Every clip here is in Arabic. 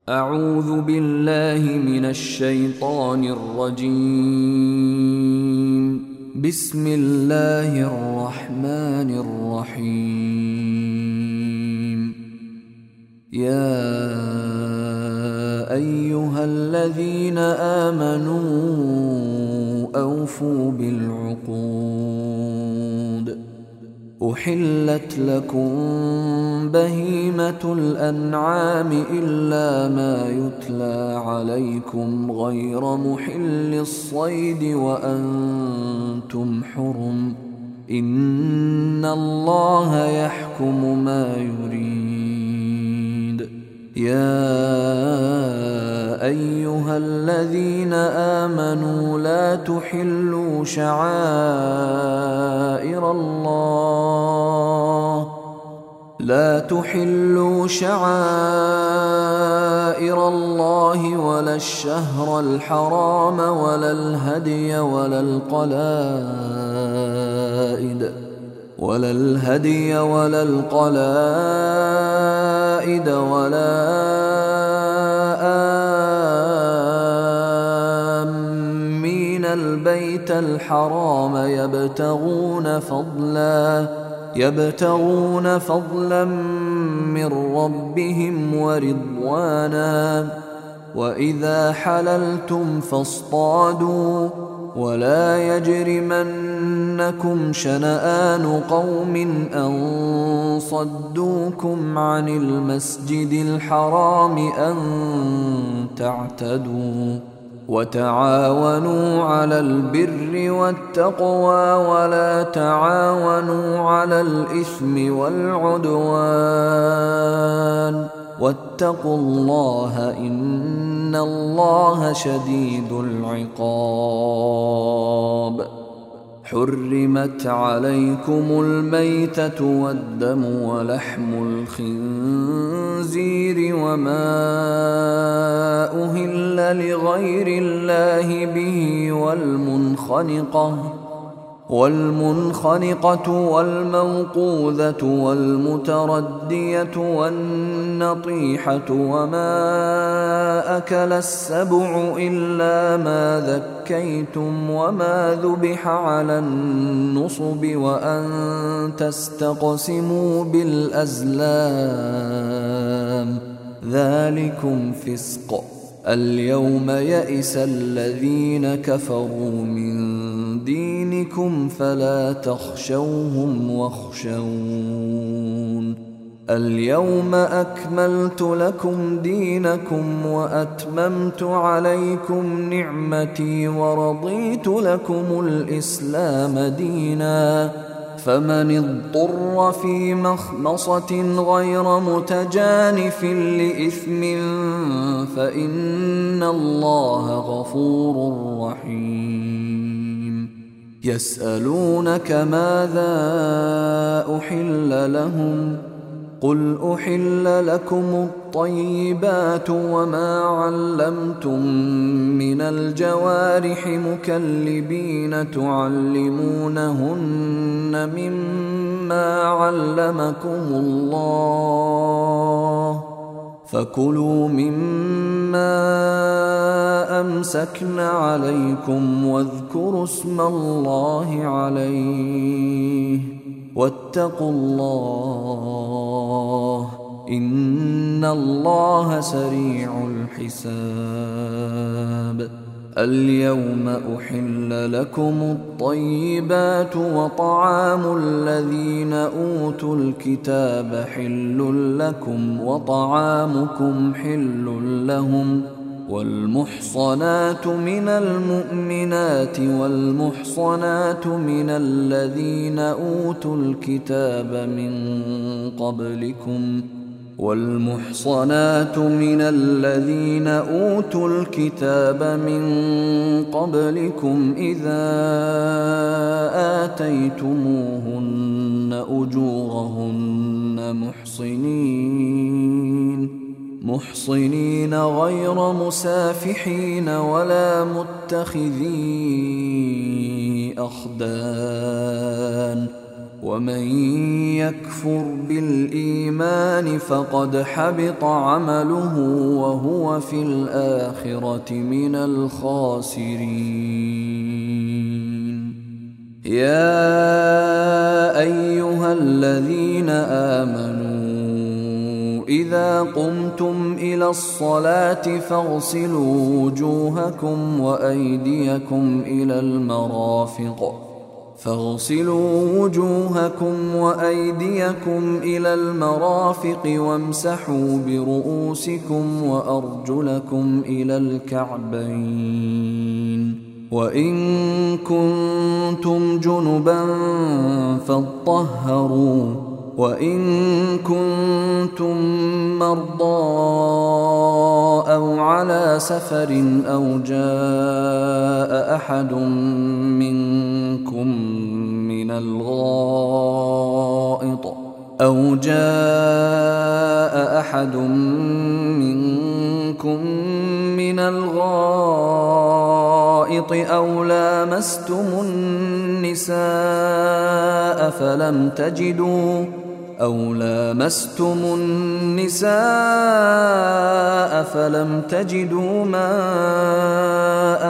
أعوذ بالله من الشيطان الرجيم. بسم الله الرحمن الرحيم. يا أيها الذين آمنوا أوفوا بالعقود. أحلت لكم بهيمة الأنعام إلا ما يتلى عليكم غير محل الصيد وأنتم حرم. إن الله يحكم ما يريد. يا أيها الذين آمنوا لا تحلوا شعائر الله ولا الشهر الحرام ولا الهدي ولا القلائد ولا آمين البيت الحرام يبتغون فضلا من ربهم ورضوانا. وإذا حللتم فاصطادوا ولا يجرمنكم شنآن قوم أن صدوكم عن المسجد الحرام أن تعتدوا. وتعاونوا على البر والتقوى ولا تعاونوا على الإثم والعدوان. واتقوا الله إن الله شديد العقاب. حرمت عليكم الميتة والدم ولحم الخنزير وما أهل لغير الله به والمنخنقة والموقوذة والمتردية والنطيحة وما أكل السبع إلا ما ذكيتم وما ذبح على النصب وأن تستقسموا بالأزلام ذلكم فسق. اليوم يئس الذين كفروا من دينكم فلا تخشوهم واخشون. اليوم أكملت لكم دينكم وأتممت عليكم نعمتي ورضيت لكم الإسلام دينا. فمن اضطر في مخمصة غير متجانف لإثم فإن الله غفور رحيم. يسألونك ماذا أحل لهم قل أحل لكم الطيبات وما علمتم من الجوارح مكلبين تعلمونهن مما علمكم الله فكلوا مما أمسكن عليكم واذكروا اسم الله عليه واتقوا الله إن الله سريع الحساب. اليوم أحل لكم الطيبات وطعام الذين أوتوا الكتاب حل لكم وطعامكم حل لهم. والمحصنات من المؤمنات والمحصنات من الذين أوتوا الكتاب من قبلكم إذا آتيتموهن أجورهن محصنين غير مسافحين ولا متخذي أخدان ومن يكفر بالإيمان فقد حبط عمله وهو في الآخرة من الخاسرين. يا أيها الذين آمنوا إذا قمتم إلى الصلاة فاغسلوا وجوهكم وأيديكم إلى المرافق وامسحوا برؤوسكم وأرجلكم إلى الكعبين، وإن كنتم جنبا فاطهروا، وإن كنتم مرضى أو على سفر أو جاء أحد منكم من الغائط أو لامستم النساء فلم تجدوا ماء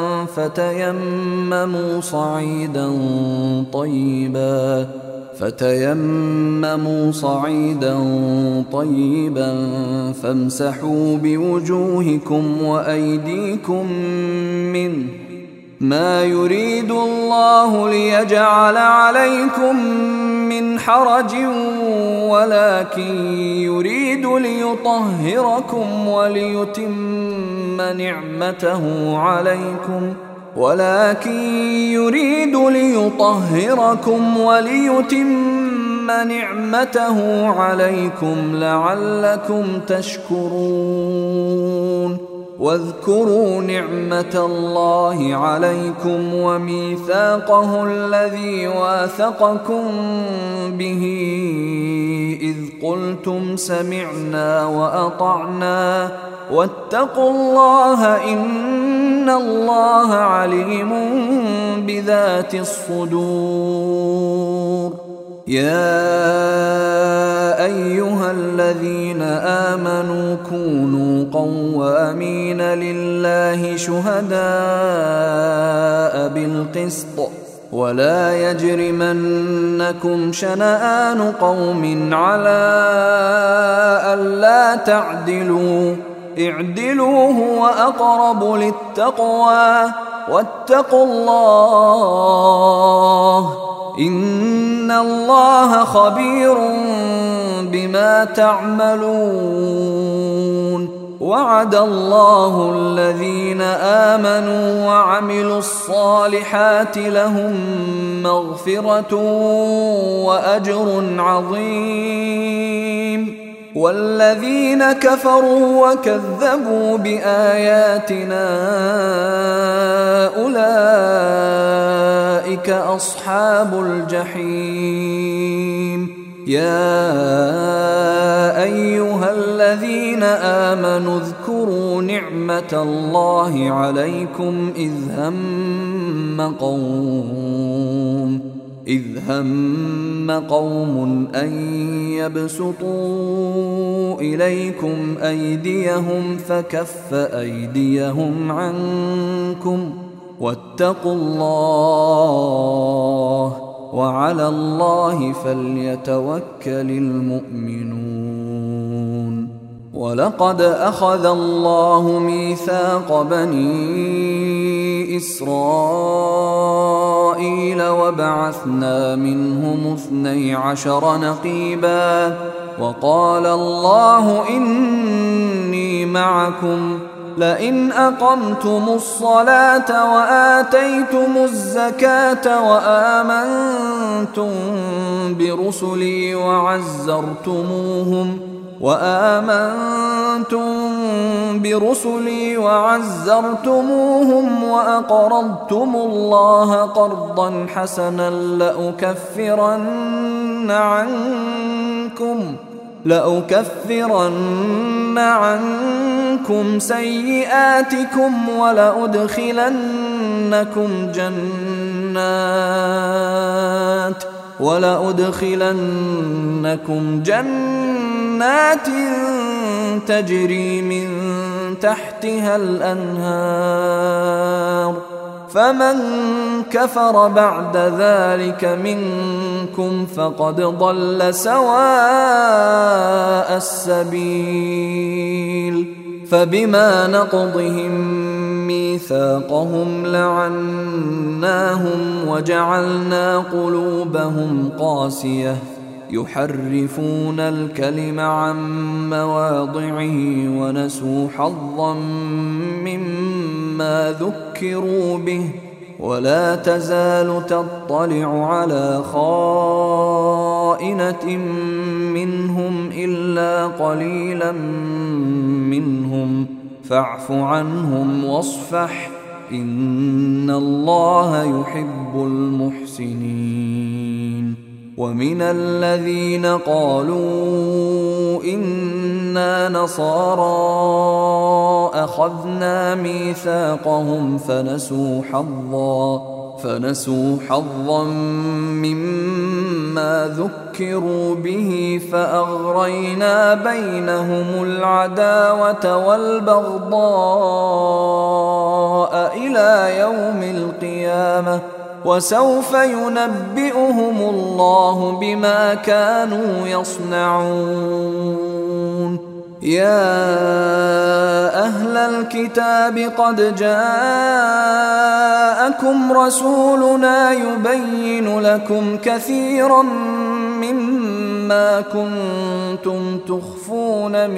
فتيمموا صعيدا طيبا فامسحوا بوجوهكم وأيديكم منه، ما يريد الله ليجعل عليكم من حرج ولكن يريد ليطهركم وليتم نعمته عليكم لعلكم تشكرون. واذكروا نعمة الله عليكم وميثاقه الذي واثقكم به إذ قلتم سمعنا وأطعنا واتقوا الله إن الله عليم بذات الصدور. يا أيها الذين آمنوا كونوا قوامين لله شهداء بالقسط ولا يجرمنكم شنآن قوم على ألا تعدلوا، اعدلوا هو أقرب للتقوى واتقوا الله إن الله خبير بما تعملون. وعد الله الذين آمنوا وعملوا الصالحات لهم مغفرة وأجر عظيم، والذين كفروا وكذبوا بآياتنا أولئك أصحاب الجحيم. يا أيها الذين آمنوا اذكروا نعمة الله عليكم إذ هم قوم أن يبسطوا إليكم أيديهم فكف أيديهم عنكم واتقوا الله وعلى الله فليتوكل المؤمنون. ولقد أخذ الله ميثاق بني إسرائيل وبعثنا منهم 12 نقيبا وقال الله إني معكم لئن أقمتم الصلاة وآتيتم الزكاة وآمنتم برسلي وعزرتموهم وأقرضتم الله قرضا حسنا لأكفرن عنكم سيئاتكم ولأدخلنكم جنات تجري من تحتها الأنهار فمن كفر بعد ذلك منكم فقد ضل سواء السبيل فبما نقضهم ميثاقهم لعناهم وجعلنا قلوبهم قاسية يحرفون الكلم عن مواضعه ونسوا حظا مما ذكروا به ولا تزال تطلع على خائنة منهم إلا قليلا منهم فاعف عنهم واصفح إن الله يحب المحسنين. ومن الذين قالوا إنا نصارى أخذنا ميثاقهم فنسوا حظا مما ذكروا به فأغرينا بينهم العداوة والبغضاء إلى يوم القيامة وسوف ينبئهم الله بما كانوا يصنعون. يا أهل الكتاب قد جاءكم رسولنا يبين لكم كثيرا مما كنتم تخفون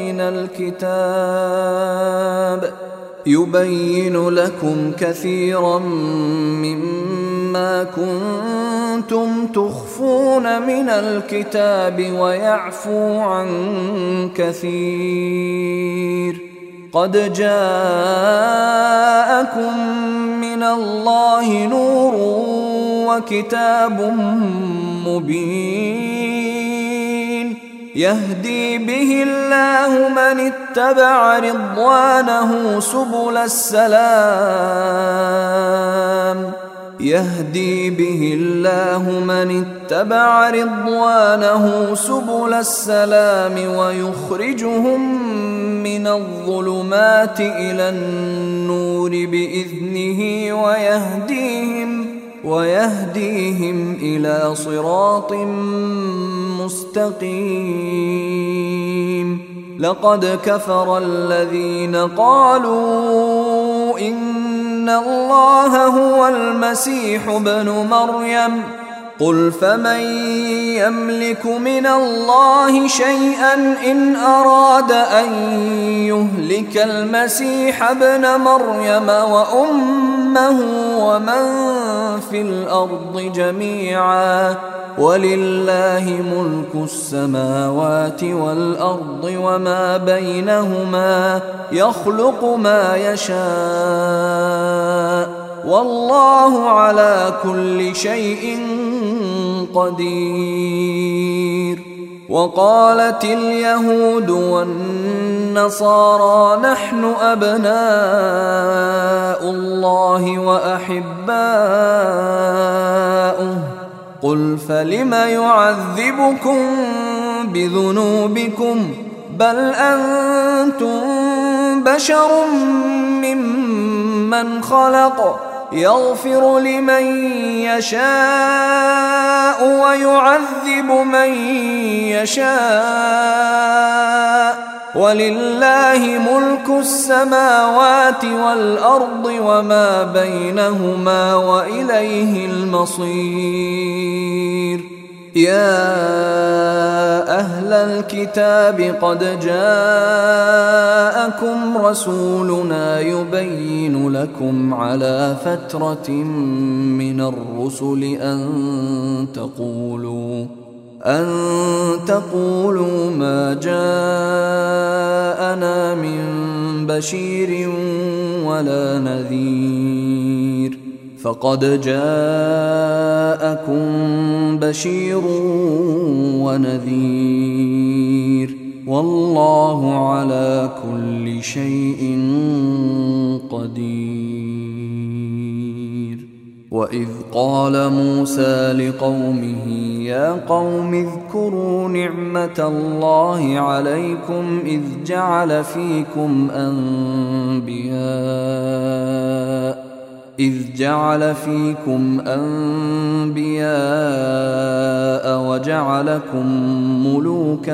من الكتاب ويعفو عن كثير قد جاءكم من الله نور وكتاب مبين يهدي به الله من اتبع رضوانه سبل السلام ويخرجهم من الظلمات إلى النور بإذنه ويهديهم إلى صراط مستقيم. لقد كفر الذين قالوا إن الله هو المسيح ابن مريم قل فمن يملك من الله شيئا إن أراد أن يهلك المسيح ابن مريم وأمه ومن في الأرض جميعا ولله ملك السماوات والأرض وما بينهما يخلق ما يشاء والله على كل شيء قدير. وقالت اليهود والنصارى نحن أبناء الله وأحباؤه قل فلم يعذبكم بذنوبكم بل أنتم بشر ممن خلق يغفر لمن يشاء ويعذب من يشاء ولله ملك السماوات والأرض وما بينهما وإليه المصير. يا أهل الكتاب قد جاءكم رسولنا يبين لكم على فترة من الرسل أن تقولوا ما جاءنا من بشير ولا نذير فقد جاءكم بشير ونذير والله على كل شيء قدير. وإذ قال موسى لقومه يا قوم اذكروا نعمة الله عليكم إذ جعل فيكم أنبياء وجعلكم ملوكا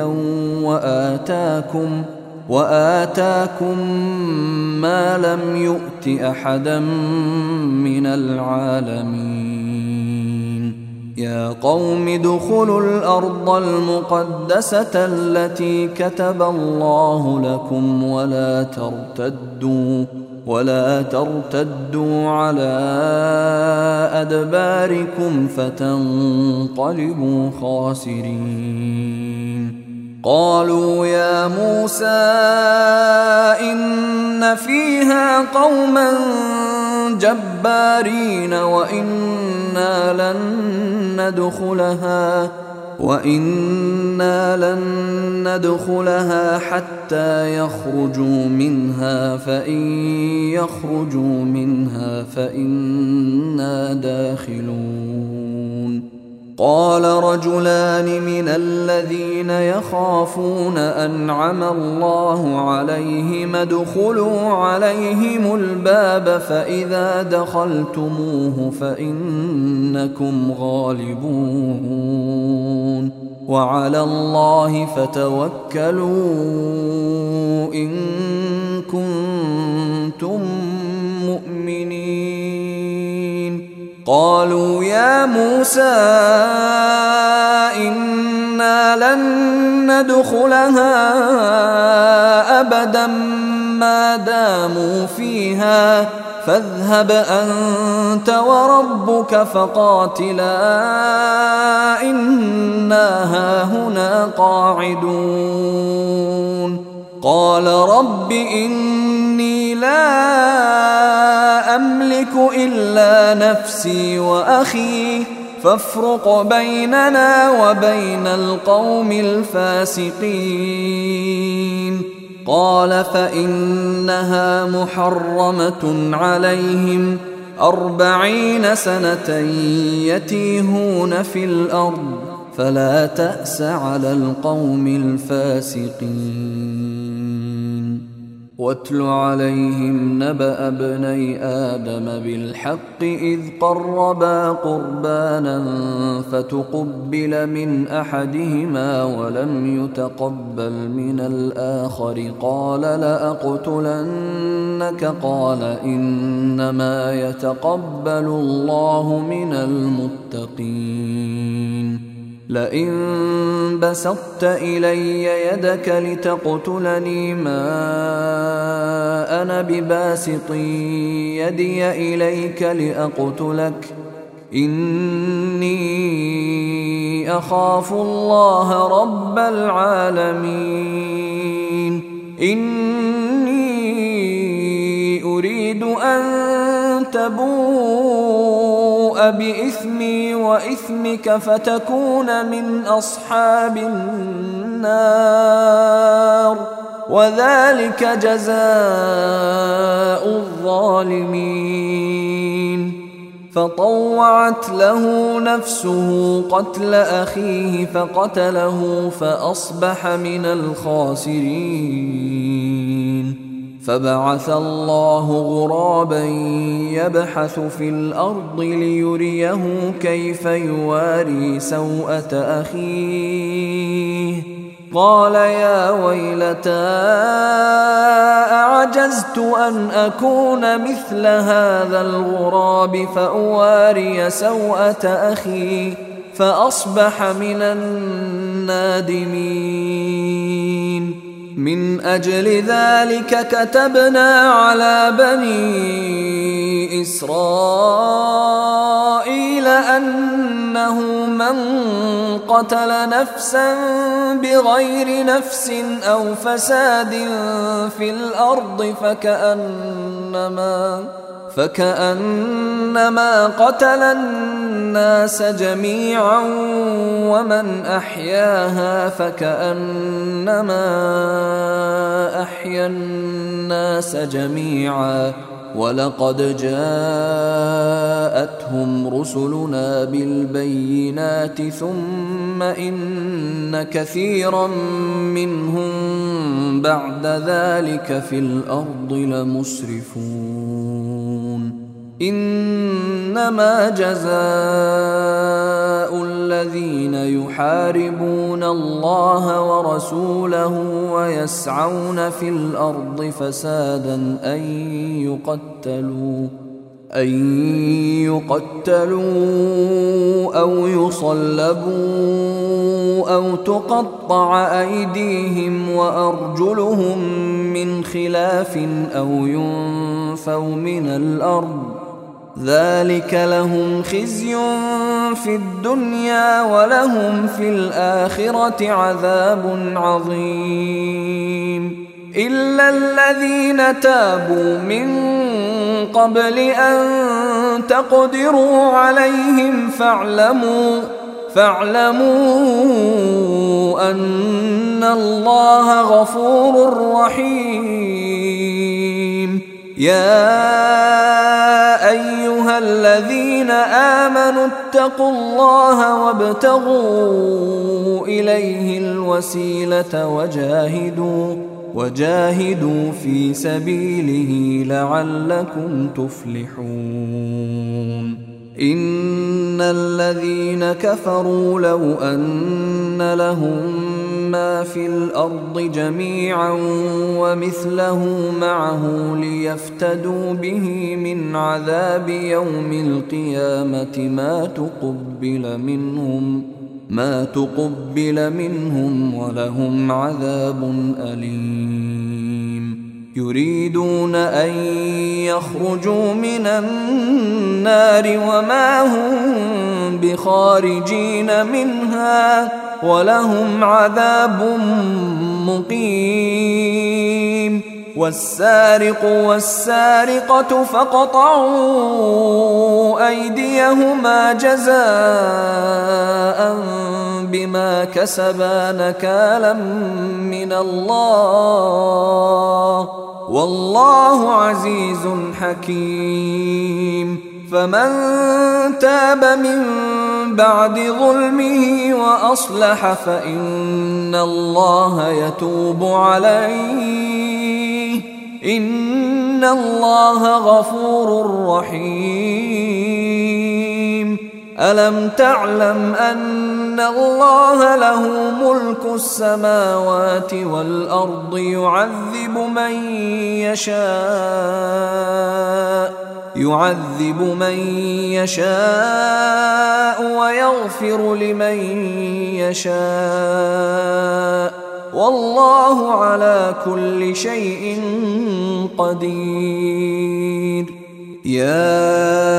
وآتاكم ما لم يؤت أحدا من العالمين يا قوم ادخلوا الأرض المقدسة التي كتب الله لكم ولا ترتدوا على أدباركم فتنقلبوا خاسرين قالوا يا موسى إن فيها قوما جبارين وإنا لن ندخلها حتى يخرجوا منها فإن يخرجوا منها فإنا داخلون قال رجلان من الذين يخافون أنعم الله عليهم ادخلوا عليهم الباب فإذا دخلتموه فإنكم غالبون وعلى الله فتوكلوا إن كنتم مؤمنين قالوا يا موسى إنا لن ندخلها أبدا ما داموا فيها فاذهب أنت وربك فقاتلا إنا هاهنا قاعدون قال رب إني لا أملك إلا نفسي وأخي فافرق بيننا وبين القوم الفاسقين قال فإنها محرمة عليهم 40 سنة يتيهون في الأرض فلا تأس على القوم الفاسقين واتل عليهم نبأ ابني آدم بالحق إذ قربا قربانا فتقبل من أحدهما ولم يتقبل من الآخر قال لأقتلنك قال إنما يتقبل الله من المتقين لئن بسطت إلي يدك لتقتلني ما أنا بباسط يدي إليك لأقتلك إني أخاف الله رب العالمين إني أريد أن تبوء بإثمي وإثمك فتكون من أصحاب النار وذلك جزاء الظالمين فطوعت له نفسه قتل أخيه فقتله فأصبح من الخاسرين فبعث الله غرابا يبحث في الأرض ليريه كيف يواري سوءة أخيه قال يا ويلتى أعجزت أن أكون مثل هذا الغراب فأواري سوءة أخي فأصبح من النادمين من أجل ذلك كتبنا على بني إسرائيل أنه من قتل نفسا بغير نفس أو فساد في الأرض فكأنما قتل الناس جميعا ومن أحياها فكأنما أحيا الناس جميعا ولقد جاءتهم رسلنا بالبينات ثم إن كثيرا منهم بعد ذلك في الأرض لمسرفون إنما جزاء الذين يحاربون الله ورسوله ويسعون في الأرض فسادا أن يقتلوا أو يصلبوا أو تقطع أيديهم وأرجلهم من خلاف أو ينفوا من الأرض ذلك لهم خزي في الدنيا ولهم في الآخرة عذاب عظيم إلا الذين تابوا من قبل أن تقدروا عليهم فاعلموا أن الله غفور رحيم يا أيها الذين آمنوا اتقوا الله وابتغوا إليه الوسيلة وجاهدوا في سبيله لعلكم تفلحون إن الذين كفروا لو أن لهم ما في الأرض جميعا ومثله معه ليفتدوا به من عذاب يوم القيامة ما تقبل منهم ولهم عذاب أليم يريدون أن يخرجوا من النار وما هم بخارجين منها ولهم عذاب مقيم والسارق والسارقة فاقطعوا أيديهما جزاء بما كسبا نكالا من الله والله عزيز حكيم فمن تاب من بعد ظلمه وأصلح فإن الله يتوب عليه إن الله غفور رحيم ألم تعلم أن الله له ملك السماوات والأرض يعذب من يشاء ويغفر لمن يشاء والله على كل شيء قدير يا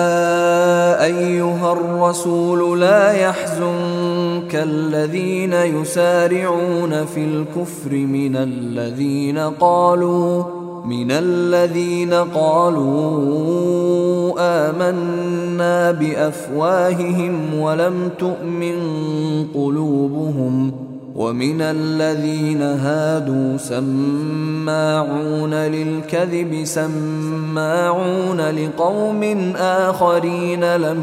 أيها الرسول لا يحزنك الذين يسارعون في الكفر من الذين قالوا آمنا بأفواههم ولم تؤمن قلوبهم ومن الذين هادوا سماعون للكذب سماعون لقوم آخرين لم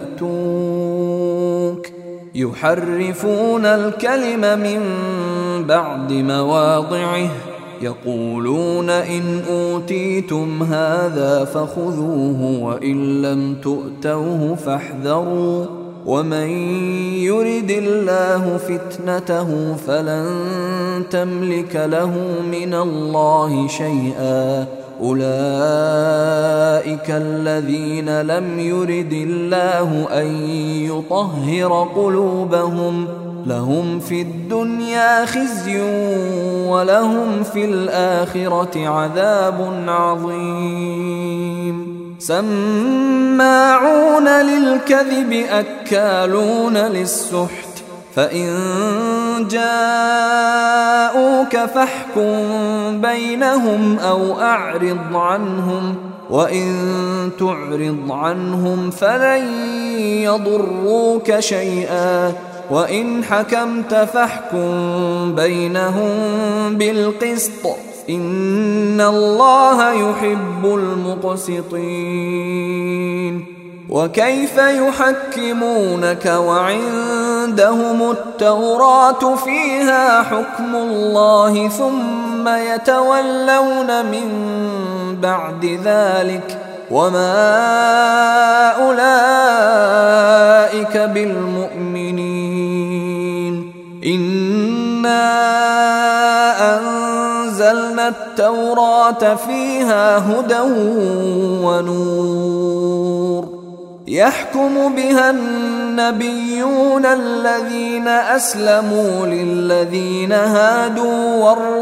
يأتوك يحرفون الكلم من بعد مواضعه يقولون إن أوتيتم هذا فخذوه وإن لم تؤتوه فاحذروا ومن يرد الله فتنته فلن تملك له من الله شيئا أولئك الذين لم يرد الله أن يطهر قلوبهم لهم في الدنيا خزي ولهم في الآخرة عذاب عظيم سماعون للكذب أكالون للسحت فإن جاءوك فاحكم بينهم أو أعرض عنهم وإن تعرض عنهم فلن يضروك شيئا وإن حكمت فاحكم بينهم بالقسط إن الله يحب المقسطين. وكيف يحكمونك وعندهم التوراة فيها حكم الله ثم يتولون من بعد ذلك وما أولئك بالمؤمنين. إنا أنزلنا التوراة فيها هدى ونور يحكم بها النبيون الذين أسلموا للذين هادوا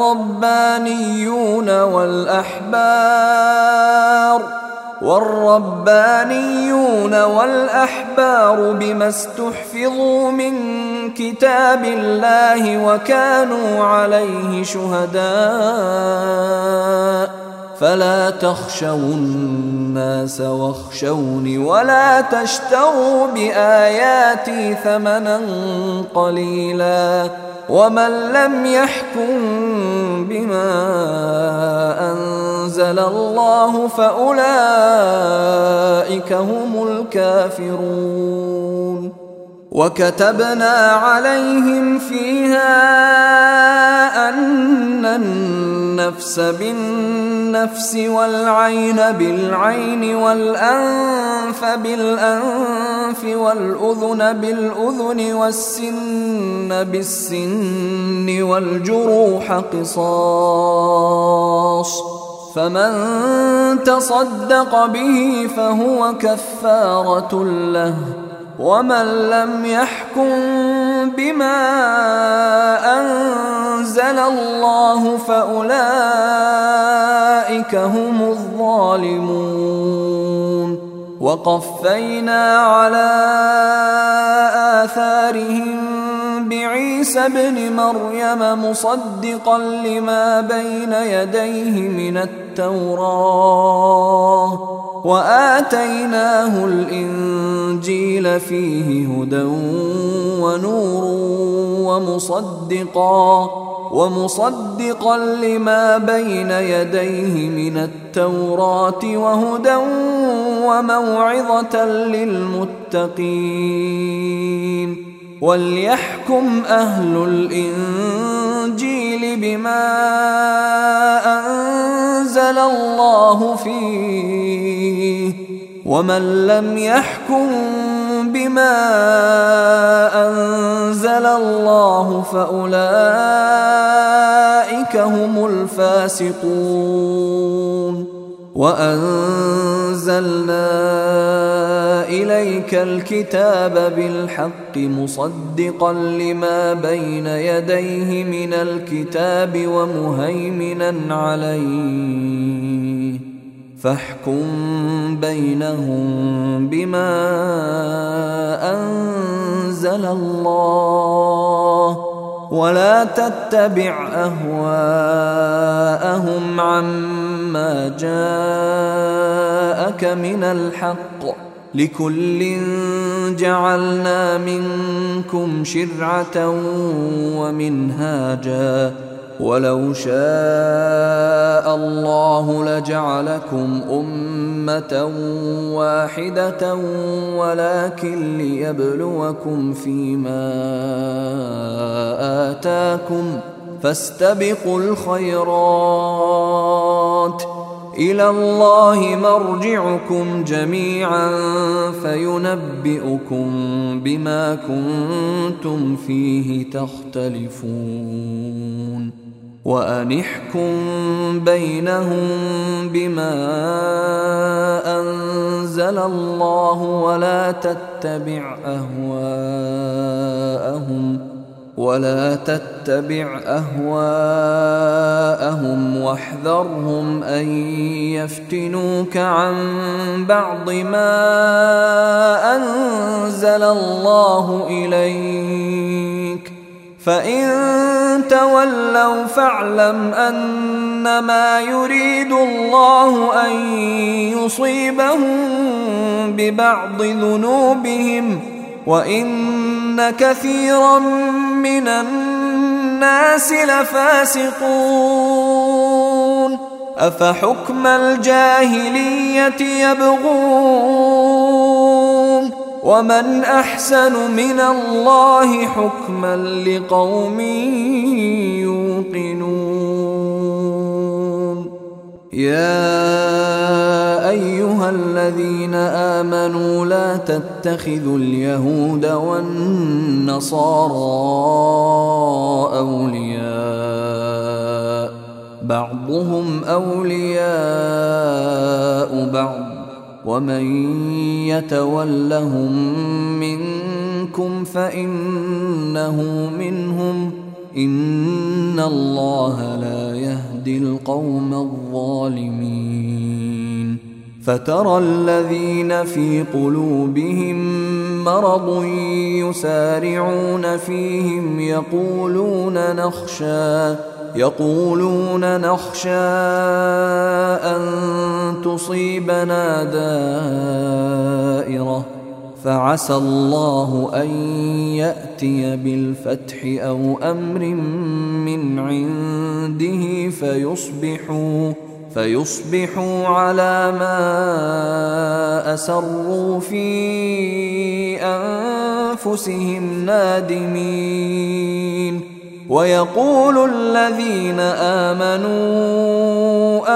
والربانيون والأحبار بما استحفظوا من كتاب الله وكانوا عليه شهداء فلا تخشوا الناس واخشوني ولا تشتروا بآياتي ثمنا قليلا ومن لم يحكم بما أنزل الله فأولئك هم الكافرون. وكتبنا عليهم فيها أن النفس بالنفس والعين بالعين والأنف بالأنف والأذن بالأذن والسن بالسن والجروح قصاص فمن تصدق به فهو كفارة له ومن لم يحكم بما أنزل الله فأولئك هم الظالمون. وقفينا على آثارهم بعيسى ابن مريم مصدقا لما بين يديه من التوراة وآتيناه الإنجيل فيه هدى ونور ومصدقا لما بين يديه من التوراة وهدى وموعظة للمتقين. وليحكم أهل الإنجيل بما أنزل الله فيه ومن لم يحكم بما أنزل الله فأولئك هم الفاسقون. وأنزلنا إليك الكتاب بالحق مصدقا لما بين يديه من الكتاب ومهيمنا عليه فاحكم بينهم بما أنزل الله ولا تتبع أهواءهم عما جاءك من الحق لكل جعلنا منكم شرعة ومنهاجا ولو شاء الله لجعلكم أمة واحدة ولكن ليبلوكم فيما آتاكم فاستبقوا الخيرات إلى الله مرجعكم جميعا فينبئكم بما كنتم فيه تختلفون. وأن احكم بينهم بما أنزل الله ولا تتبع أهواءهم واحذرهم أن يفتنوك عن بعض ما أنزل الله إليك فإن تولوا فاعلم أنما يريد الله أن يصيبهم ببعض ذنوبهم وإن كثيرا من الناس لفاسقون. أفحكم الجاهلية يبغون ومن أحسن من الله حكما لقوم يوقنون. يا أيها الذين آمنوا لا تتخذوا اليهود والنصارى أولياء بعضهم أولياء بعض ومن يتولهم منكم فإنه منهم إن الله لا يهدي القوم الظالمين. فترى الذين في قلوبهم مرض يسارعون فيهم يقولون نخشى أن تصيبنا دائرة فعسى الله أن يأتي بالفتح أو أمر من عنده فيصبحوا على ما أسروا في أنفسهم نادمين. ويقول الذين آمنوا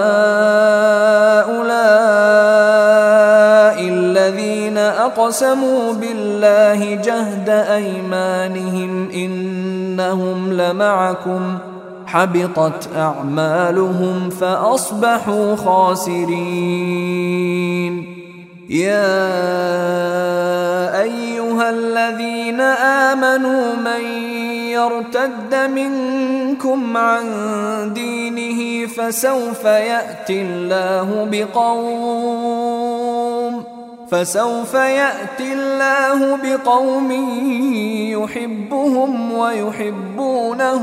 أهؤلاء الذين أقسموا بالله جهد أيمانهم إنهم لمعكم حبطت أعمالهم فأصبحوا خاسرين. يا أيها الذين آمنوا من يرتد منكم عن دينه فسوف يأتي الله بقوم يحبهم ويحبونه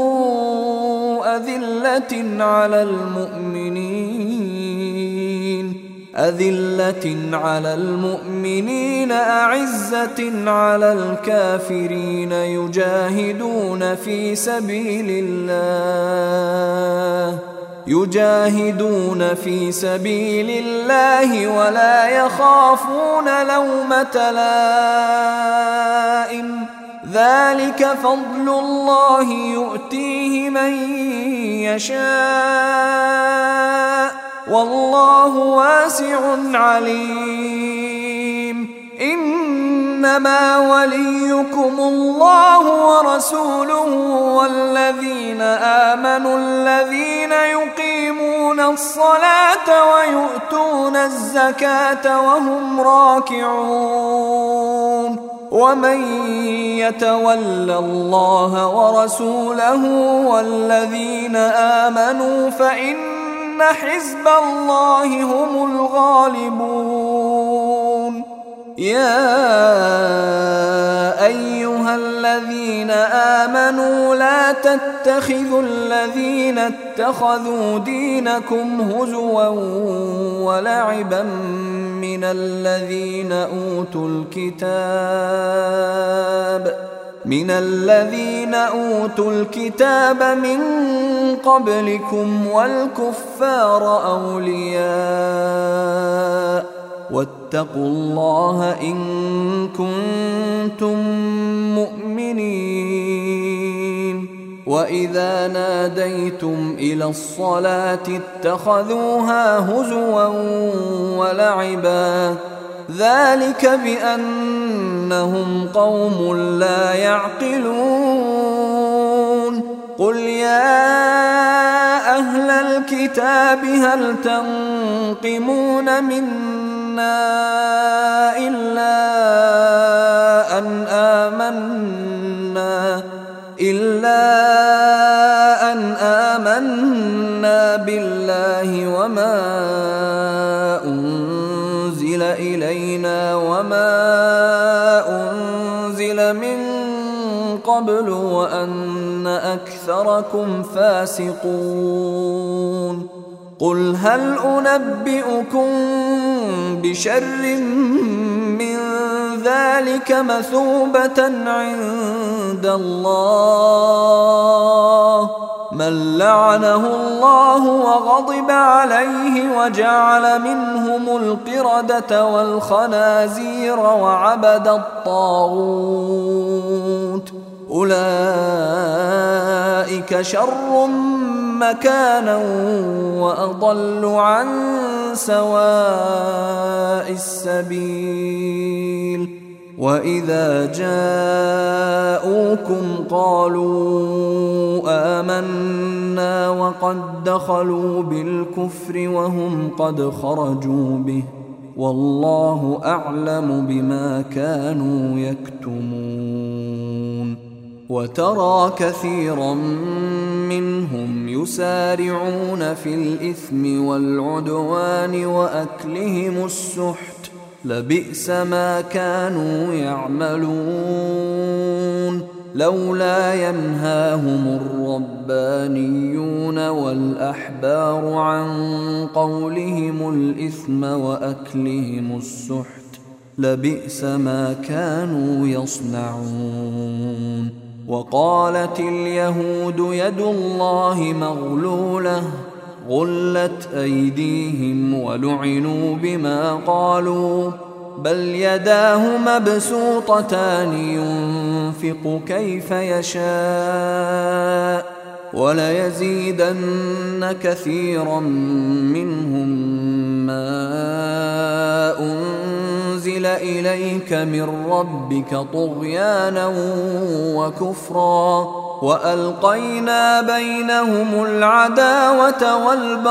أذلة على المؤمنين أعزة على الكافرين يجاهدون في سبيل الله ولا يخافون لومة لائم. ذلك فضل الله يؤتيه من يشاء والله واسع عليم. إنما وليكم الله ورسوله والذين آمنوا الذين يقيمون الصلاة ويؤتون الزكاة وهم راكعون. ومن يتول الله ورسوله والذين آمنوا فإن حزب الله هم الغالبون. يا أيها الذين آمنوا لا تتخذوا الذين اتخذوا دينكم هزوا ولعبا من الذين أوتوا الكتاب من قبلكم والكفار أولياء واتقوا الله إن كنتم مؤمنين. وإذا ناديتم إلى الصلاة اتخذوها هزوا ولعبا ذلك بأنهم قوم لا يعقلون. قل يا أهل الكتاب هل تنقمون منا إلا أن آمنا بالله وما أنزل إلينا وما أنزل من قبل وأن أكثركم فاسقون قل هل أنبئكم بشر من ذلك مثوبة عند الله من لعنه الله وغضب عليه وجعل منهم القردة والخنازير وعبد الطاغوت أولئك شر مكانا وأضل عن سواء السبيل وإذا جاءوكم قالوا آمنا وقد دخلوا بالكفر وهم قد خرجوا به والله أعلم بما كانوا يكتمون وترى كثيرا منهم يسارعون في الإثم والعدوان وأكلهم السحت لبئس ما كانوا يعملون لولا ينهاهم الربانيون والأحبار عن قولهم الإثم وأكلهم السحت لبئس ما كانوا يصنعون وقالت اليهود يد الله مغلولة غلت أيديهم ولعنوا بما قالوا بل يداه مبسوطتان ينفق كيف يشاء وليزيدن كثيرا منهم ما أنزل إليك من ربك طغيانا وكفرا وألقينا بينهم العداوة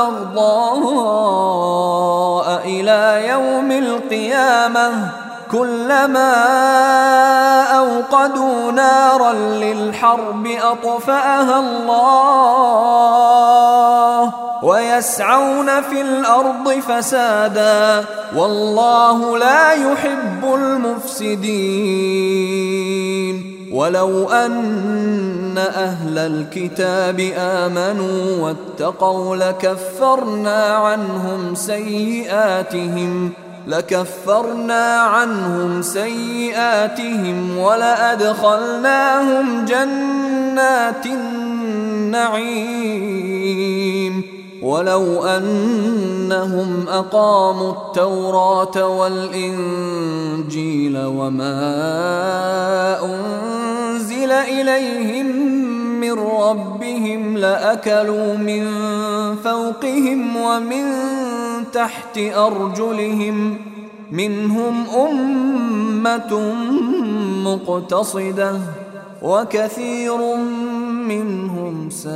والبغضاء إلى يوم القيامة كلما أوقدوا نارا للحرب أطفأها الله ويسعون في الأرض فسادا والله لا يحب المفسدين ولو أن أهل الكتاب آمنوا واتقوا لكفرنا عنهم سيئاتهم ولأدخلناهم جنات النعيم ولو أنهم أقاموا التوراة والإنجيل وما أنزل إليهم من ربهم لأكلوا من فوقهم ومن تحت أرجلهم منهم أمة مقتصدة وكثير منهم ساء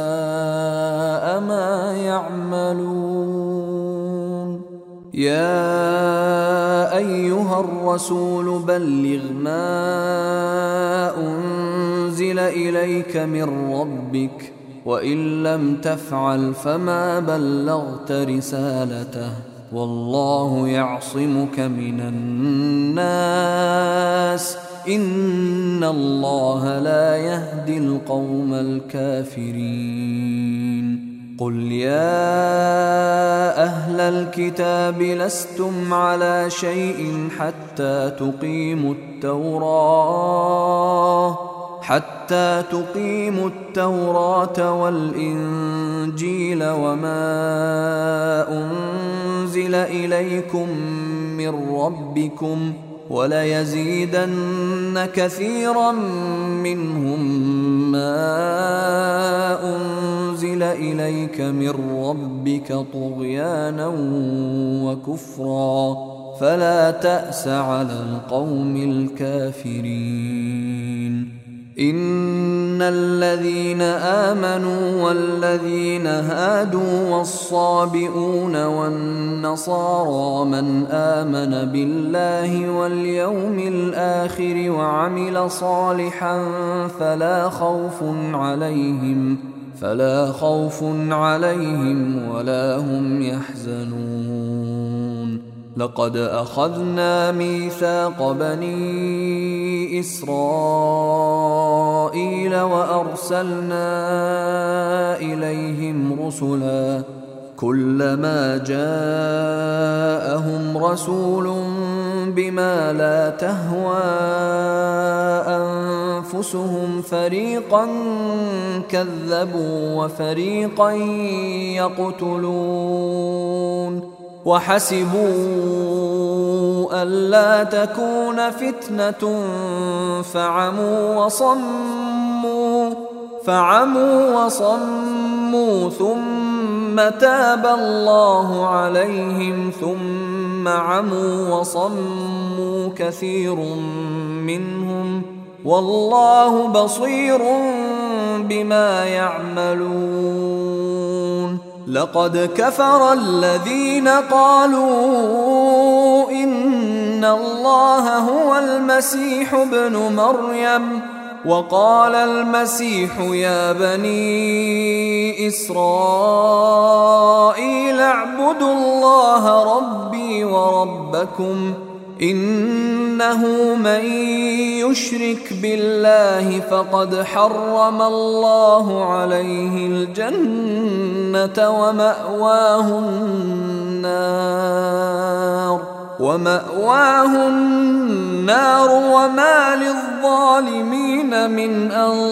ما يعملون يا أيها الرسول بلغ ما أنزل إليك من ربك وإن لم تفعل فما بلغت رسالته والله يعصمك من الناس إن الله لا يهدي القوم الكافرين قل يا أهل الكتاب لستم على شيء حتى تقيموا التوراة والإنجيل وما أنزل إليكم من ربكم وليزيدن كثيرا منهم ما أنزل إليك من ربك طغيانا وكفرا فلا تأس على القوم الكافرين إن الذين آمنوا والذين هادوا والصابئون والنصارى من آمن بالله واليوم الآخر وعمل صالحا فلا خوف عليهم ولا هم يحزنون لقد أخذنا ميثاق بني إسرائيل وأرسلنا إليهم رسلا كلما جاءهم رسول بما لا تهوى أنفسهم فريقا كذبوا وفريقا يقتلون وحسبوا ألا تكون فتنة فعموا وصموا ثم تاب الله عليهم ثم عموا وصموا كثير منهم والله بصير بما يعملون لقد كفر الذين قالوا إن الله هو المسيح ابن مريم وقال المسيح يا بني إسرائيل اعبدوا الله ربي وربكم إنه من يشرك بالله فقد حرم الله عليه الجنة ومأواه النار وما للظالمين من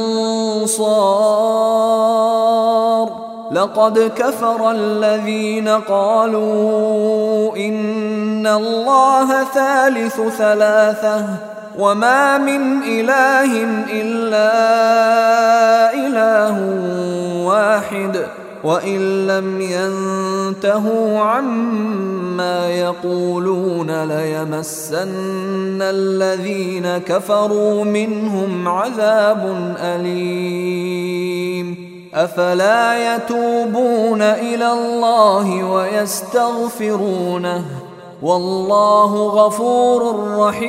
أنصار لقد كفر الذين قالوا إن الله ثالث ثلاثة وما من إله إلا إله واحد وإن لم ينتهوا عما يقولون ليمسن الذين كفروا منهم عذاب أليم أفلا يتوبون إلى الله ويستغفرونه والله غفور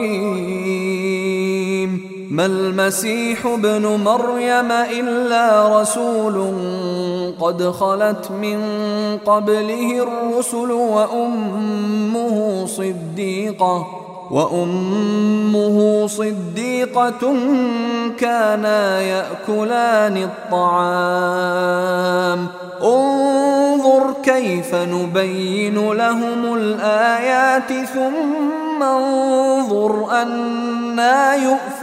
رحيم ما المسيح ابن مريم إلا رسول قد خلت من قبله الرسل وأمه صديقة كانا يأكلان الطعام انظر كيف نبين لهم الآيات ثم انظر أنى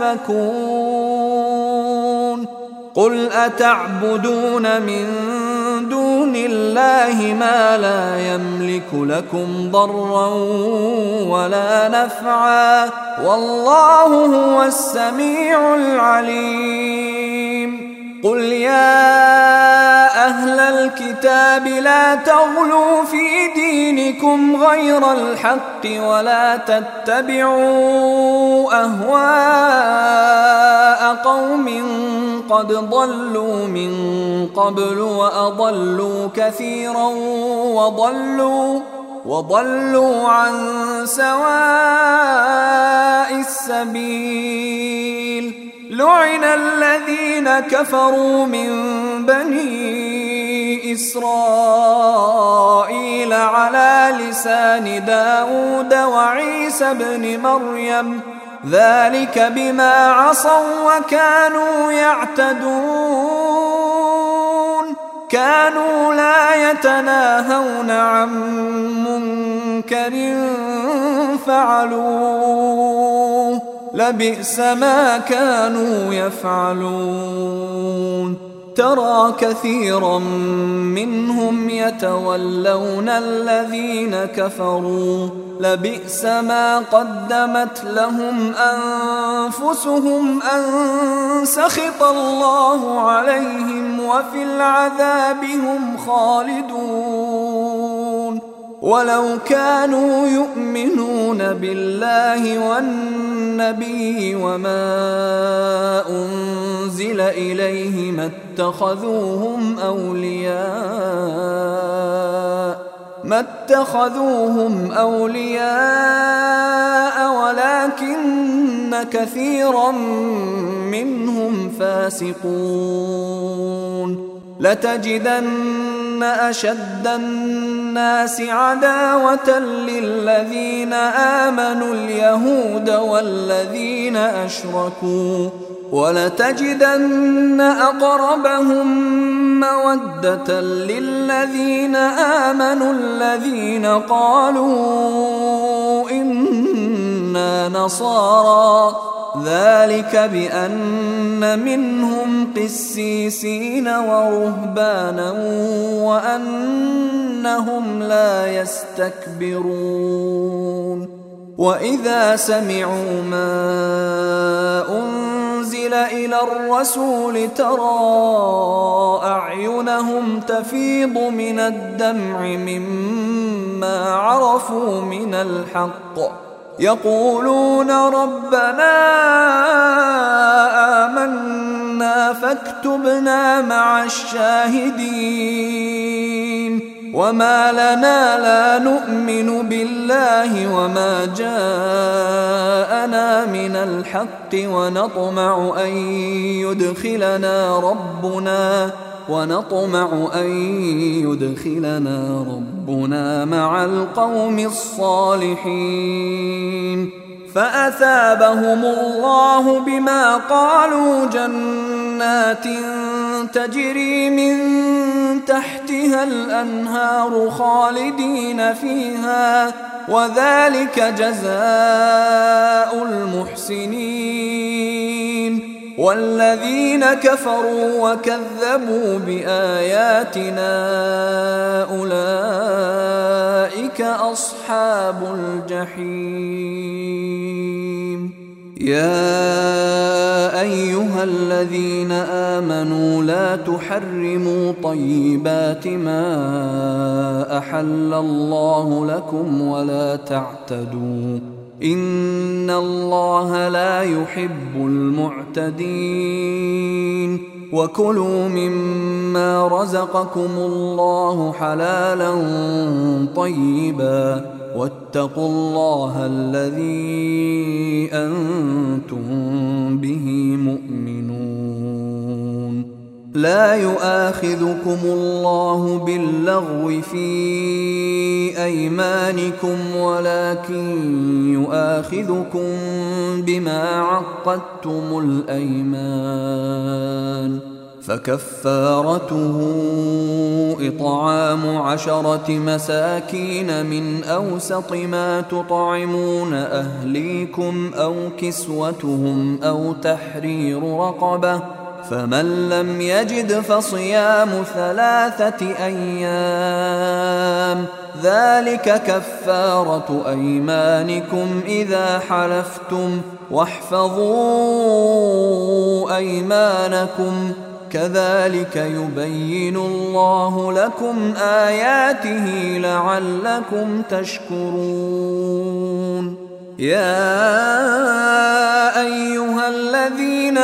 يؤفكون قل أتعبدون من دون الله ما لا يملك لكم ضرا ولا نفعا والله هو السميع العليم قل يا أهل الكتاب لا تغلوا في دينكم غير الحق ولا تتبعوا أهواء قوم قد ضلوا من قبل وأضلوا كثيرا وضلوا عن سواء السبيل لعن الذين كفروا من بني إسرائيل على لسان داود وعيسى بن مريم ذلك بما عصوا وكانوا يعتدون كانوا لا يتناهون عن منكر فعلوه لبئس ما كانوا يفعلون ترى كثيرا منهم يتولون الذين كفروا لبئس ما قدمت لهم أنفسهم أن سخط الله عليهم وفي العذاب هم خالدون ولو كانوا يؤمنون بالله والنبي وما أنزل إليه ما اتخذوهم أولياء ولكن كثيرا منهم فاسقون لتجدن أشد الناس عداوة للذين آمنوا اليهود والذين أشركوا ولتجدن أقربهم مودة للذين آمنوا الذين قالوا إنا نصارى ذلك بأن منهم قسيسين ورهبانا وأنهم لا يستكبرون وإذا سمعوا ما أنزل إلى الرسول ترى أعينهم تفيض من الدمع مما عرفوا من الحق يقولون ربنا آمنا فاكتبنا مع الشاهدين وما لنا لا نؤمن بالله وما جاءنا من الحق ونطمع أن يدخلنا ربنا مع القوم الصالحين فأثابهم الله بما قالوا جنات تجري من تحتها الأنهار خالدين فيها وذلك جزاء المحسنين والذين كفروا وكذبوا بآياتنا أولئك أصحاب الجحيم يا أيها الذين آمنوا لا تحرموا طيبات ما أحل الله لكم ولا تعتدوا إن الله لا يحب المعتدين وكلوا مما رزقكم الله حلالا طيبا واتقوا الله الذي أنتم به مؤمنون لا يؤاخذكم الله باللغو في أيمانكم ولكن يؤاخذكم بما عقدتم الأيمان فكفارته إطعام 10 مساكين من أوسط ما تطعمون أهليكم أو كسوتهم أو تحرير رقبة فمن لم يجد فصيام 3 أيام ذلك كفارة أيمانكم إذا حلفتم واحفظوا أيمانكم كذلك يبين الله لكم آياته لعلكم تشكرون يا أيها الذين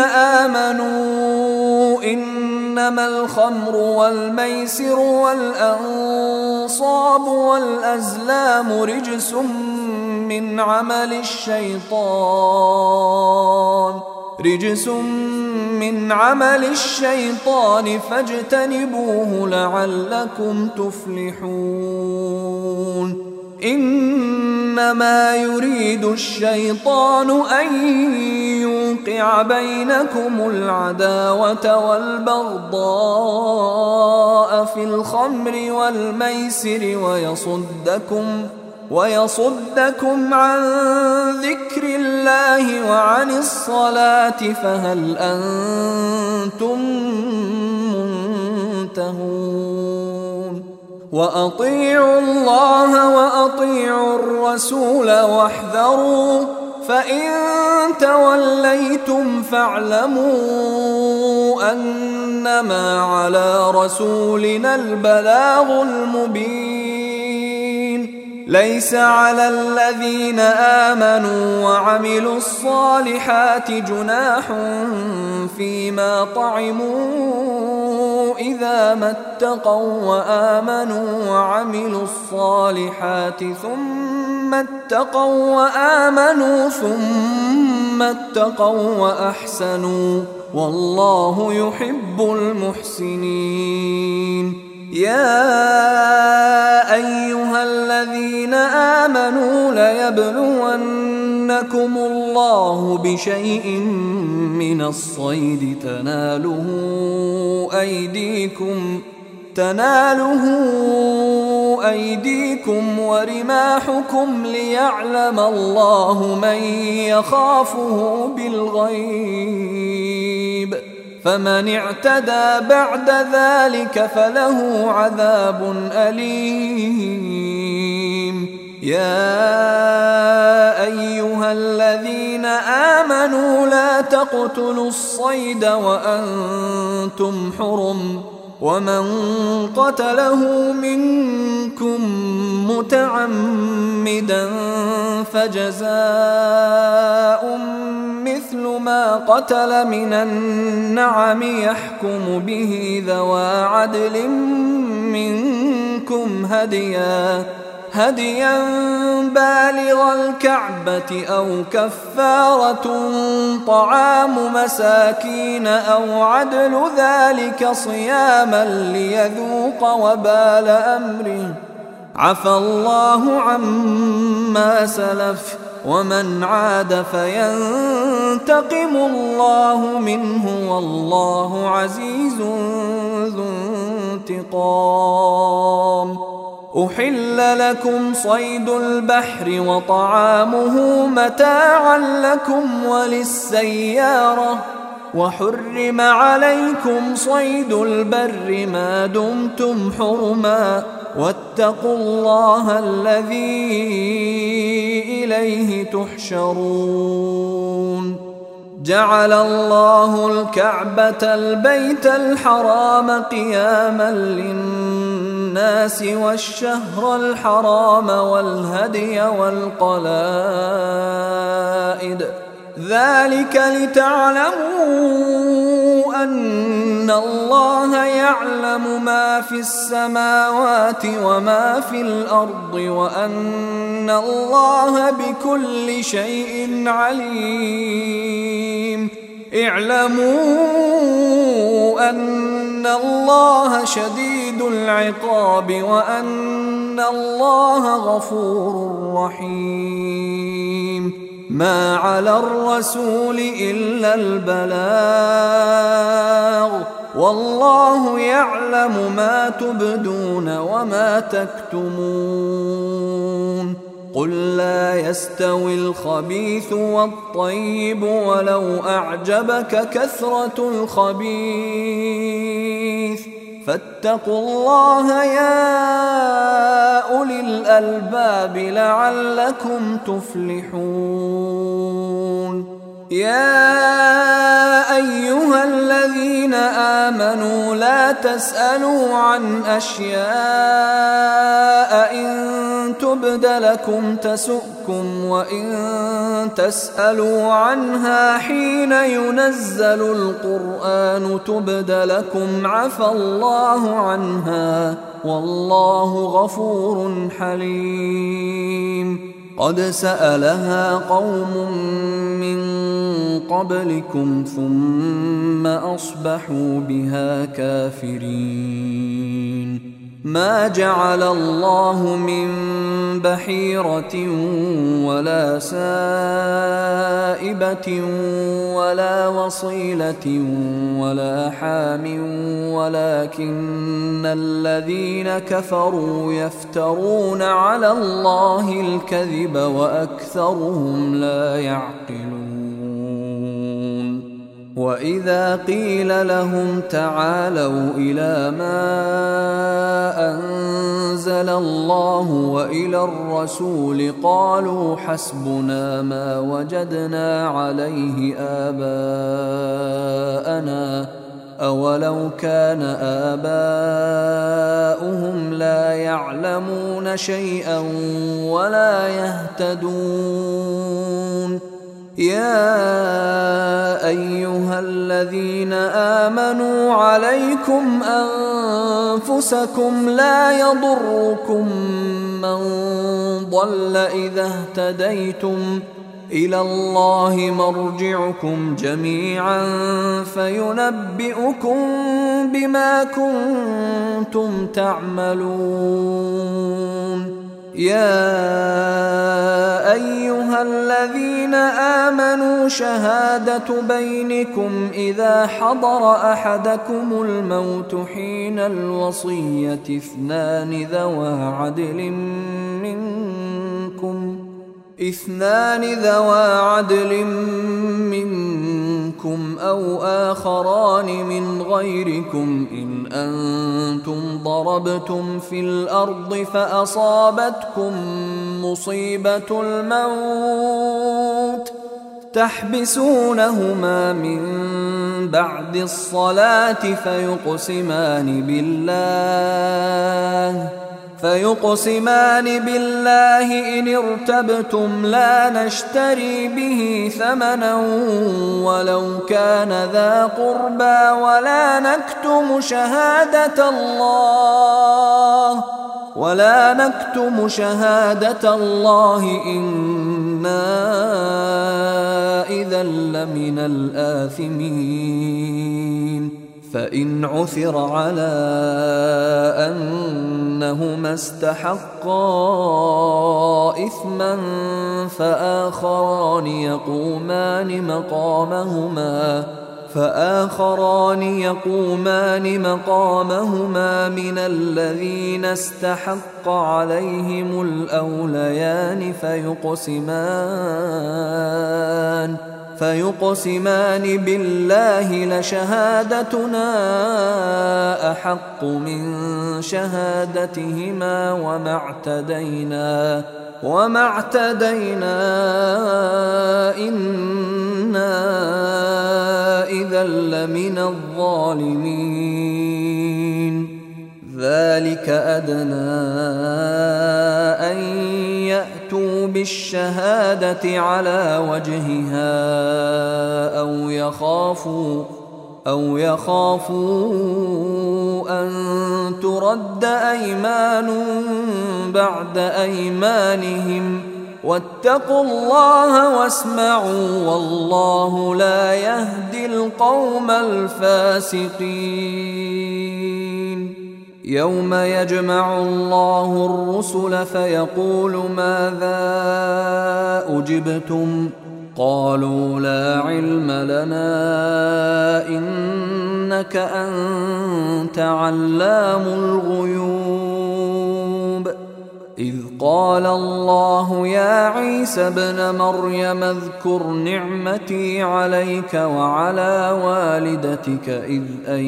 آمنوا إنما الخمر والميسر والأنصاب والأزلام رجس من عمل الشيطان فاجتنبوه لعلكم تفلحون إنما يريد الشيطان أن يوقع بينكم العداوة والبغضاء في الخمر والميسر ويصدكم عن ذكر الله وعن الصلاة فهل أنتم منتهون وأطيعوا الله وأطيعوا الرسول واحذروا فإن توليتم فاعلموا أنما على رسولنا البلاغ المبين ليس على الذين آمنوا وعملوا الصالحات جناح فيما طعموا إذا ما اتقوا وآمنوا وعملوا الصالحات ثم اتقوا وأحسنوا والله يحب المحسنين يا أيها الذين آمنوا ليبلونكم الله بشيء من الصيد تناله أيديكم ورماحكم ليعلم الله من يخافه بالغيب، فمن اعتدى بعد ذلك فله عذاب أليم. يا أيها الذين آمنوا لا تقتلوا الصيد وأنتم حرم، ومن قتله منكم متعمدا فجزاء مثل ما قتل من النعم يحكم به ذوى عدل منكم هديا بالغ الكعبة أو كفارة طعام مساكين أو عدل ذلك صياما ليذوق وبال أمره، عفى الله عما سلف، ومن عاد فينتقم الله منه والله عزيز ذو انتقام. أحل لكم صيد البحر وطعامه متاعا لكم وللسيارة، وحرم عليكم صيد البر ما دمتم حرما، واتقوا الله الذي إليه تحشرون. جعل الله الكعبة البيت الحرام قياما للناس والشهر الحرام والهدي والقلائد، ذلك لتعلموا أن الله يعلم ما في السماوات وما في الأرض، وأن الله بكل شيء عليم. اعلموا أن الله شديد العقاب وأن الله غفور رحيم. ما على الرسول إلا البلاغ، والله يعلم ما تبدون وما تكتمون. قل لا يستوي الخبيث والطيب ولو أعجبك كثرة الخبيث، فاتقوا الله يا أولي الألباب لعلكم تفلحون. يا أيها الذين آمنوا لا تسألوا عن أشياء إن تبد لكم تسؤكم، وإن تسألوا عنها حين ينزل القرآن تبد لكم عفى الله عنها، والله غفور حليم. قد سألها قوم من قبلكم ثم أصبحوا بها كافرين. ما جعل الله من بحيرة ولا سائبة ولا وصيلة ولا حام، ولكن الذين كفروا يفترون على الله الكذب وأكثرهم لا يعقلون. وإذا قيل لهم تعالوا إلى ما أنزل الله وإلى الرسول قالوا حسبنا ما وجدنا عليه آباءنا، أولو كان آباؤهم لا يعلمون شيئا ولا يهتدون. يا أيها الذين آمنوا عليكم أنفسكم لا يضركم من ضل إذا اهتديتم إلى الله مرجعكم جميعا فينبئكم بما كنتم تعملون. يا أيها الذين آمنوا شهادة بينكم إذا حضر أحدكم الموت حين الوصية اثنان ذوى عدل منكم أو آخران من غيركم إن أنتم ضربتم في الأرض فأصابتكم مصيبة الموت تحبسونهما من بعد الصلاة فيقسمان بالله إن ارتبتم لا نشتري به ثمنا ولو كان ذا قربى ولا نكتم شهادة الله إنا إذا لمن الآثمين. فإن عثر على أنهما استحقا إثما فآخران يقومان مقامهما من الذين استحق عليهم الأوليان فيقسمان بالله لشهادتنا أحق من شهادتهما وما اعتدينا إنا إذا لمن الظالمين. ذلك أدنى أن يأتوا بالشهادة على وجهها أو يخافوا أن ترد أيمان بعد أيمانهم واتقوا الله واسمعوا والله لا يهدي القوم الفاسقين. يوم يجمع الله الرسل فيقول ماذا أجبتم قالوا لا علم لنا إنك أنت علام الغيوب. إذ قال الله يا عيسى ابن مريم اذكر نعمتي عليك وعلى والدتك إذ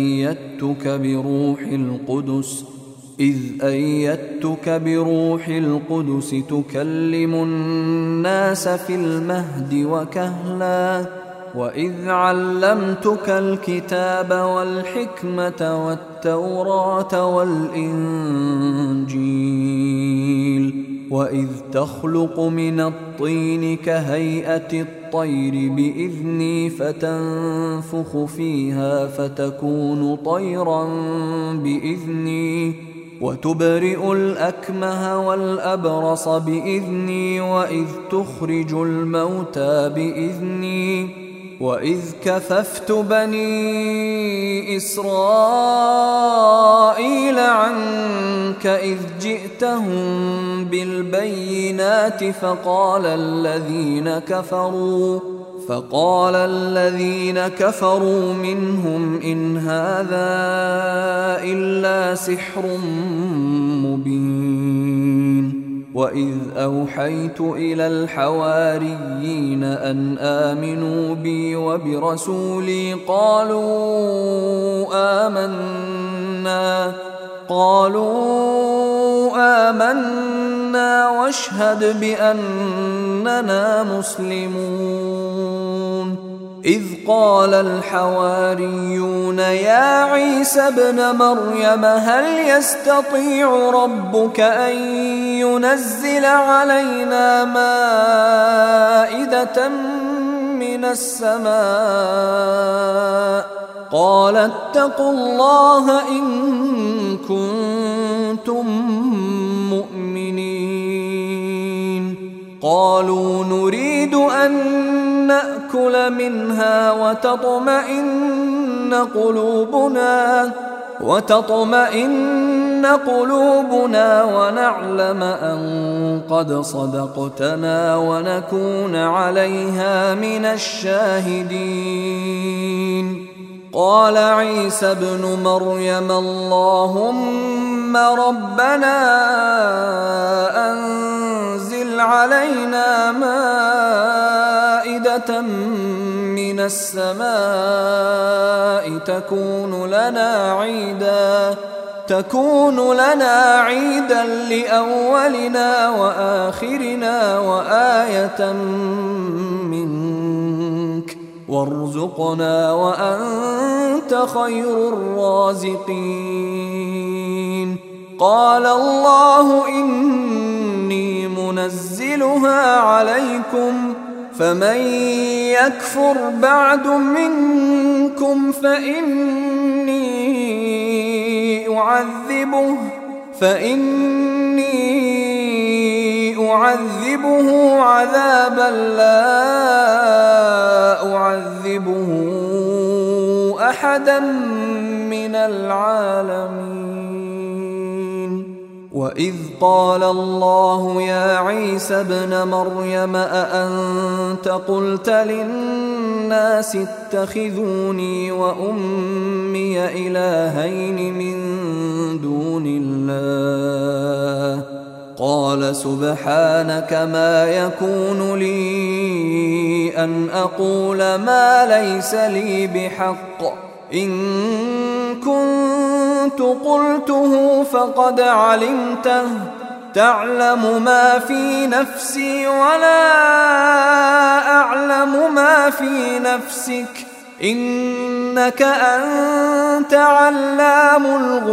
أيدتك بروح القدس تكلم الناس في المهد وكهلا وإذ علمتك الكتاب والحكمة والتوراة والإنجيل وإذ تخلق من الطين كهيئة الطير بإذني فتنفخ فيها فتكون طيرا بإذني وتبرئ الأكمه والأبرص بإذني وإذ تخرج الموتى بإذني وإذ كففت بني إسرائيل عنك إذ جئتهم بالبينات فقال الذين كفروا منهم إن هذا إلا سحر مبين. وإذ أوحيت إلى الحواريين أن آمنوا بي وبرسولي قالوا آمنا واشهد بأننا مسلمون. إذ قال الحواريون يا عيسى ابن مريم هل يستطيع ربك أن ينزل علينا مائدة من السماء قال اتقوا الله إن كنتم مؤمنين. قالوا نريد نريد أن نأكل منها وتطمئن قلوبنا ونعلم أن قد صدقتنا ونكون عليها من الشاهدين. قال عيسى ابن مريم اللهم ربنا أنزل علينا مائدة من السماء تكون لنا عيدا لأولنا وآخرنا وآية منك وارزقنا وأنت خير الرازقين. قال الله إني منزلها عليكم فمن يكفر بعد منكم فإني أعذبه عذابا لا أعذبه أحدا من العالمين. وإذ قال الله يا عيسى ابن مريم أأنت قلت للناس اتخذوني وأمي إلهين من دون الله قال سبحانك ما يكون لي أن أقول ما ليس لي بحق إن كنت قلته فقد علمته تعلم ما في نفسي ولا أعلم ما في نفسك إنك أنت علام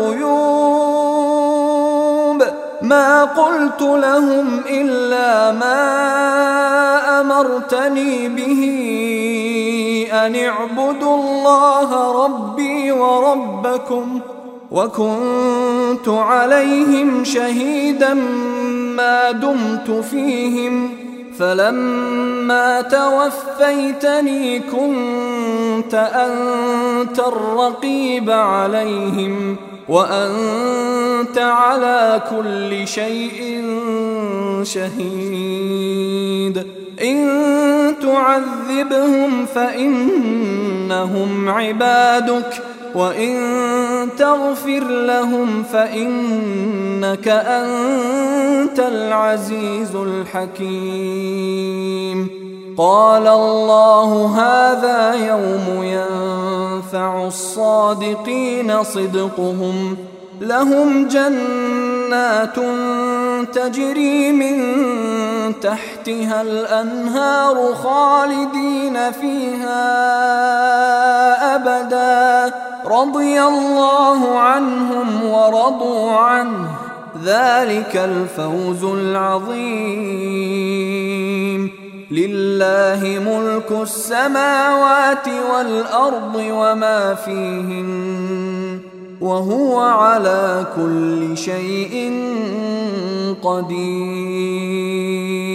الغيوب. ما قلت لهم إلا ما أمرتني به أن اعبدوا الله ربي وربكم وكنت عليهم شهيدا ما دمت فيهم فلما توفيتني كنت أنت الرقيب عليهم وأنت على كل شيء شهيد. إن تعذبهم فإنهم عبادك وإن تغفر لهم فإنك أنت العزيز الحكيم. قال الله هذا يوم ينفع الصادقين صدقهم لهم جنات تجري من تحتها الأنهار خالدين فيها أبدا رضي الله عنهم ورضوا عنه ذلك الفوز العظيم. لله ملك السماوات والأرض وما فيهن وهو على كل شيء قدير.